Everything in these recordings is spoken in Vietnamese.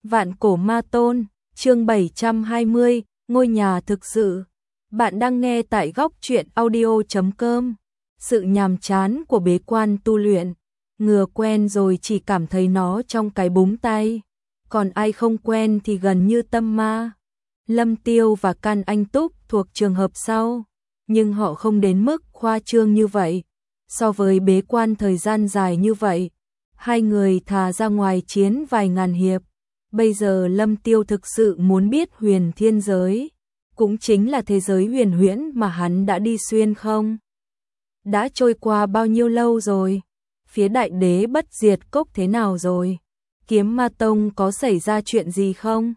Vạn cổ ma tôn, chương 720, ngôi nhà thực sự. Bạn đang nghe tại góc truyện audio.com. Sự nhàm chán của bế quan tu luyện, ngừa quen rồi chỉ cảm thấy nó trong cái búng tay, còn ai không quen thì gần như tâm ma. Lâm Tiêu và Can Anh Túc thuộc trường hợp sau, nhưng họ không đến mức khoa trương như vậy. So với bế quan thời gian dài như vậy, hai người thà ra ngoài chiến vài ngàn hiệp. Bây giờ Lâm Tiêu thực sự muốn biết huyền thiên giới, cũng chính là thế giới huyền huyễn mà hắn đã đi xuyên không? Đã trôi qua bao nhiêu lâu rồi? Phía đại đế bất diệt cốc thế nào rồi? Kiếm ma tông có xảy ra chuyện gì không?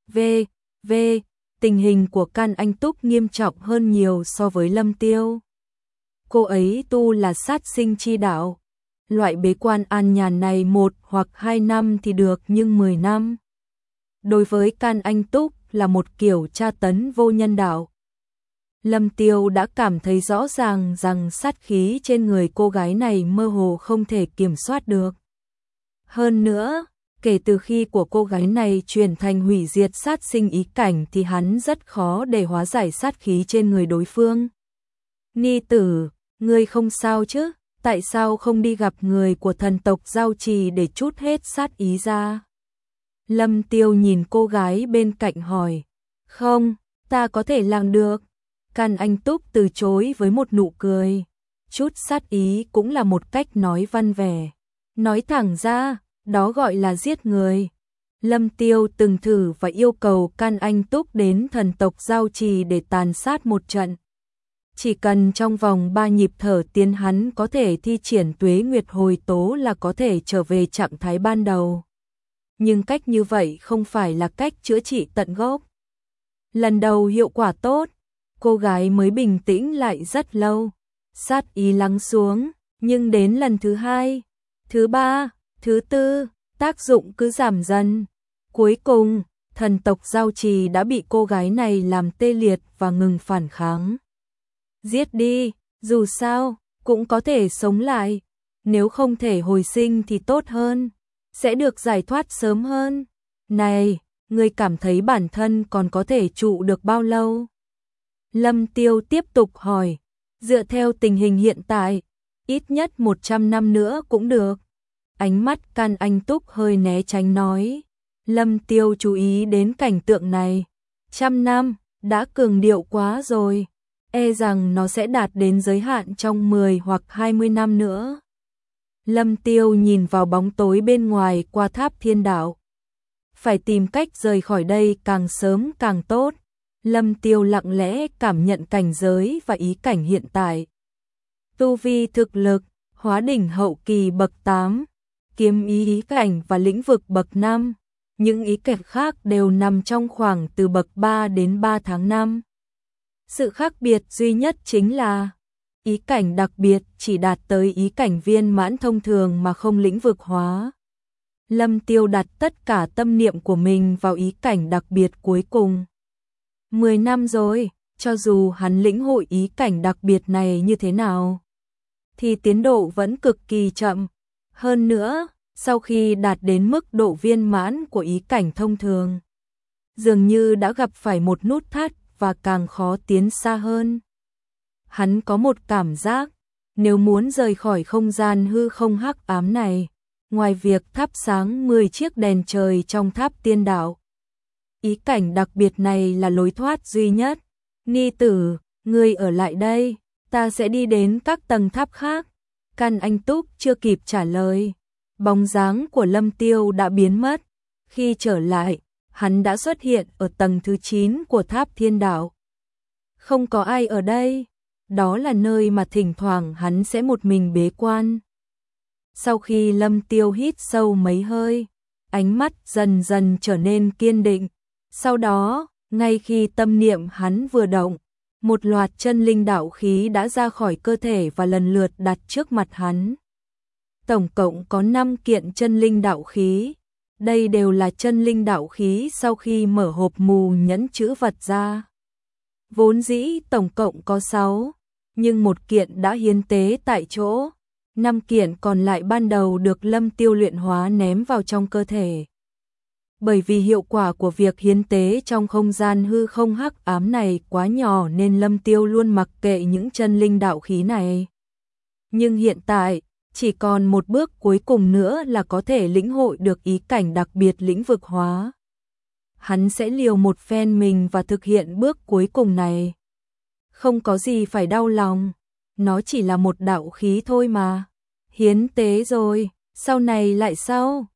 Tình hình của Can Anh Túc nghiêm trọng hơn nhiều so với Lâm Tiêu. Cô ấy tu là sát sinh chi đạo. Loại bế quan an nhàn này 1 hoặc 2 năm thì được, nhưng 10 năm. Đối với Can Anh Túc là một kiểu tra tấn vô nhân đạo. Lâm Tiêu đã cảm thấy rõ ràng rằng sát khí trên người cô gái này mơ hồ không thể kiểm soát được. Hơn nữa, kể từ khi của cô gái này chuyển thành hủy diệt sát sinh ý cảnh thì hắn rất khó để hóa giải sát khí trên người đối phương. Ni tử, ngươi không sao chứ? Tại sao không đi gặp người của thần tộc Giao Trì để trút hết sát ý ra? Lâm Tiêu nhìn cô gái bên cạnh hỏi. Không, ta có thể làm được. Can Anh Túc từ chối với một nụ cười. Chút sát ý cũng là một cách nói văn vẻ. Nói thẳng ra, đó gọi là giết người. Lâm Tiêu từng thử và yêu cầu Can Anh Túc đến thần tộc Giao Trì để tàn sát một trận. Chỉ cần trong vòng 3 nhịp thở tiến hắn có thể thi triển tuế nguyệt hồi tố là có thể trở về trạng thái ban đầu. Nhưng cách như vậy không phải là cách chữa trị tận gốc. Lần đầu hiệu quả tốt, cô gái mới bình tĩnh lại rất lâu. Sát ý lắng xuống, nhưng đến lần thứ 2, thứ 3, thứ 4, tác dụng cứ giảm dần. Cuối cùng, thần tộc Giao Trì đã bị cô gái này làm tê liệt và ngừng phản kháng. Giết đi, dù sao, cũng có thể sống lại. Nếu không thể hồi sinh thì tốt hơn, sẽ được giải thoát sớm hơn. Này, ngươi cảm thấy bản thân còn có thể trụ được bao lâu? Lâm Tiêu tiếp tục hỏi. Dựa theo tình hình hiện tại, ít nhất 100 năm nữa cũng được. Ánh mắt Can Anh Túc hơi né tránh nói. Lâm Tiêu chú ý đến cảnh tượng này. 100 năm, đã cường điệu quá rồi. E rằng nó sẽ đạt đến giới hạn trong 10 hoặc 20 năm nữa. Lâm Tiêu nhìn vào bóng tối bên ngoài qua tháp thiên đạo. Phải tìm cách rời khỏi đây càng sớm càng tốt. Lâm Tiêu lặng lẽ cảm nhận cảnh giới và ý cảnh hiện tại. Tu vi thực lực, hóa đỉnh hậu kỳ bậc 8, kiếm ý cảnh và lĩnh vực bậc 5. Những ý cảnh khác đều nằm trong khoảng từ bậc 3 đến 3 tháng 5. Sự khác biệt duy nhất chính là ý cảnh đặc biệt chỉ đạt tới ý cảnh viên mãn thông thường mà không lĩnh vực hóa. Lâm Tiêu đặt tất cả tâm niệm của mình vào ý cảnh đặc biệt cuối cùng. 10 năm rồi, cho dù hắn lĩnh hội ý cảnh đặc biệt này như thế nào, thì tiến độ vẫn cực kỳ chậm. Hơn nữa, sau khi đạt đến mức độ viên mãn của ý cảnh thông thường, dường như đã gặp phải một nút thắt và càng khó tiến xa hơn. Hắn có một cảm giác, nếu muốn rời khỏi không gian hư không hắc ám này, ngoài việc thắp sáng 10 chiếc đèn trời trong tháp tiên đạo, ý cảnh đặc biệt này là lối thoát duy nhất. Ni tử, ngươi ở lại đây, ta sẽ đi đến các tầng tháp khác. Can Anh Túc chưa kịp trả lời, bóng dáng của Lâm Tiêu đã biến mất. Khi trở lại, hắn đã xuất hiện ở tầng thứ 9 của tháp thiên đạo. Không có ai ở đây, đó là nơi mà thỉnh thoảng hắn sẽ một mình bế quan. Sau khi Lâm Tiêu hít sâu mấy hơi, ánh mắt dần dần trở nên kiên định. Sau đó, ngay khi tâm niệm hắn vừa động, một loạt chân linh đạo khí đã ra khỏi cơ thể và lần lượt đặt trước mặt hắn. Tổng cộng có 5 kiện chân linh đạo khí. Đây đều là chân linh đạo khí sau khi mở hộp mù nhẫn chữ vật ra. Vốn dĩ tổng cộng có 6, nhưng một kiện đã hiến tế tại chỗ. 5 kiện còn lại ban đầu được Lâm Tiêu luyện hóa ném vào trong cơ thể. Bởi vì hiệu quả của việc hiến tế trong không gian hư không hắc ám này quá nhỏ nên Lâm Tiêu luôn mặc kệ những chân linh đạo khí này. Nhưng hiện tại, chỉ còn một bước cuối cùng nữa là có thể lĩnh hội được ý cảnh đặc biệt lĩnh vực hóa. Hắn sẽ liều một phen mình và thực hiện bước cuối cùng này. Không có gì phải đau lòng, nó chỉ là một đạo khí thôi mà. Hiến tế rồi, sau này lại sao?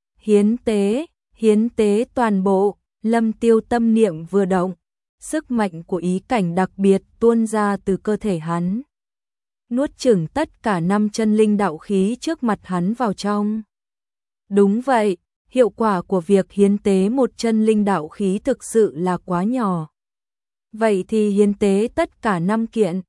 Hiến tế toàn bộ. Lâm Tiêu tâm niệm vừa động, sức mạnh của ý cảnh đặc biệt tuôn ra từ cơ thể hắn, nuốt chửng tất cả 5 chân linh đạo khí trước mặt hắn vào trong. Đúng vậy, hiệu quả của việc hiến tế một chân linh đạo khí thực sự là quá nhỏ. Vậy thì hiến tế tất cả 5 kiện.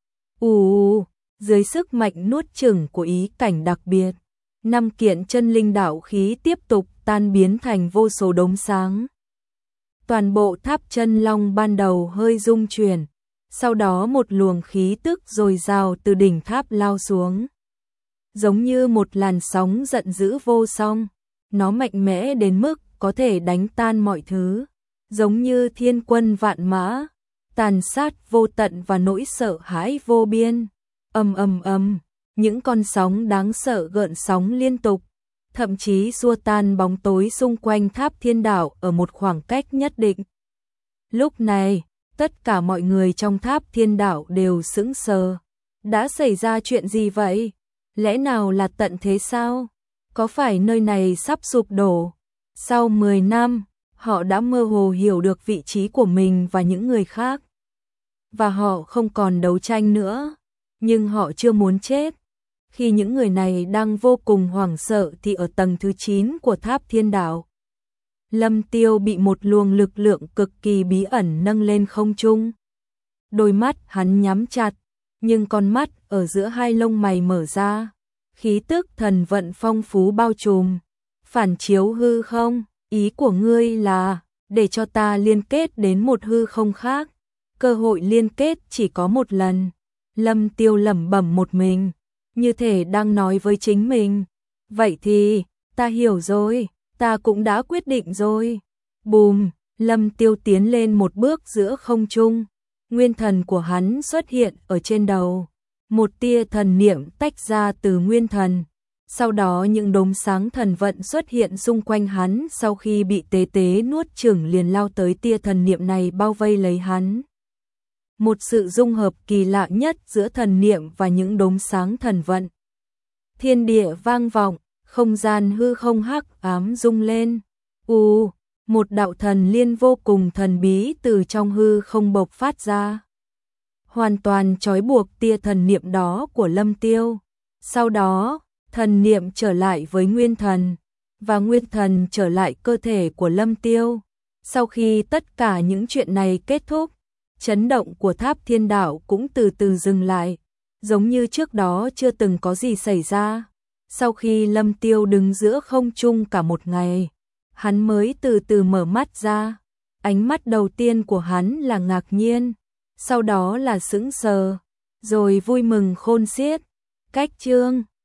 Dưới sức mạnh nuốt chửng của ý cảnh đặc biệt, 5 kiện chân linh đạo khí tiếp tục tan biến thành vô số đốm sáng. Toàn bộ tháp chân long ban đầu hơi rung chuyển, sau đó một luồng khí tức dồi dào từ đỉnh tháp lao xuống. Giống như một làn sóng giận dữ vô song, nó mạnh mẽ đến mức có thể đánh tan mọi thứ, giống như thiên quân vạn mã, tàn sát vô tận và nỗi sợ hãi vô biên. Những con sóng đáng sợ gợn sóng liên tục, thậm chí xua tan bóng tối xung quanh tháp thiên đạo ở một khoảng cách nhất định. Lúc này, tất cả mọi người trong tháp thiên đạo đều sững sờ. Đã xảy ra chuyện gì vậy? Lẽ nào là tận thế sao? Có phải nơi này sắp sụp đổ? Sau 10 năm, họ đã mơ hồ hiểu được vị trí của mình và những người khác. Và họ không còn đấu tranh nữa. Nhưng họ chưa muốn chết. Khi những người này đang vô cùng hoảng sợ thì ở tầng thứ 9 của tháp thiên đạo, Lâm Tiêu bị một luồng lực lượng cực kỳ bí ẩn nâng lên không trung. Đôi mắt hắn nhắm chặt, nhưng con mắt ở giữa hai lông mày mở ra. Khí tức thần vận phong phú bao trùm, phản chiếu hư không. Ý của ngươi là để cho ta liên kết đến một hư không khác. Cơ hội liên kết chỉ có một lần. Lâm Tiêu lẩm bẩm một mình, như thể đang nói với chính mình. Vậy thì, ta hiểu rồi, ta cũng đã quyết định rồi. Bùm, Lâm Tiêu tiến lên một bước giữa không trung. Nguyên thần của hắn xuất hiện ở trên đầu. Một tia thần niệm tách ra từ nguyên thần. Sau đó những đốm sáng thần vận xuất hiện xung quanh hắn, sau khi bị tế tế nuốt chửng liền lao tới tia thần niệm này bao vây lấy hắn. Một sự dung hợp kỳ lạ nhất giữa thần niệm và những đốm sáng thần vận. Thiên địa vang vọng, không gian hư không hắc ám rung lên. Một đạo thần liên vô cùng thần bí từ trong hư không bộc phát ra, hoàn toàn trói buộc tia thần niệm đó của Lâm Tiêu. Sau đó, thần niệm trở lại với nguyên thần, và nguyên thần trở lại cơ thể của Lâm Tiêu. Sau khi tất cả những chuyện này kết thúc, chấn động của tháp thiên đạo cũng từ từ dừng lại, giống như trước đó chưa từng có gì xảy ra. Sau khi Lâm Tiêu đứng giữa không trung cả một ngày, hắn mới từ từ mở mắt ra. Ánh mắt đầu tiên của hắn là ngạc nhiên, sau đó là sững sờ, rồi vui mừng khôn xiết. Cách chương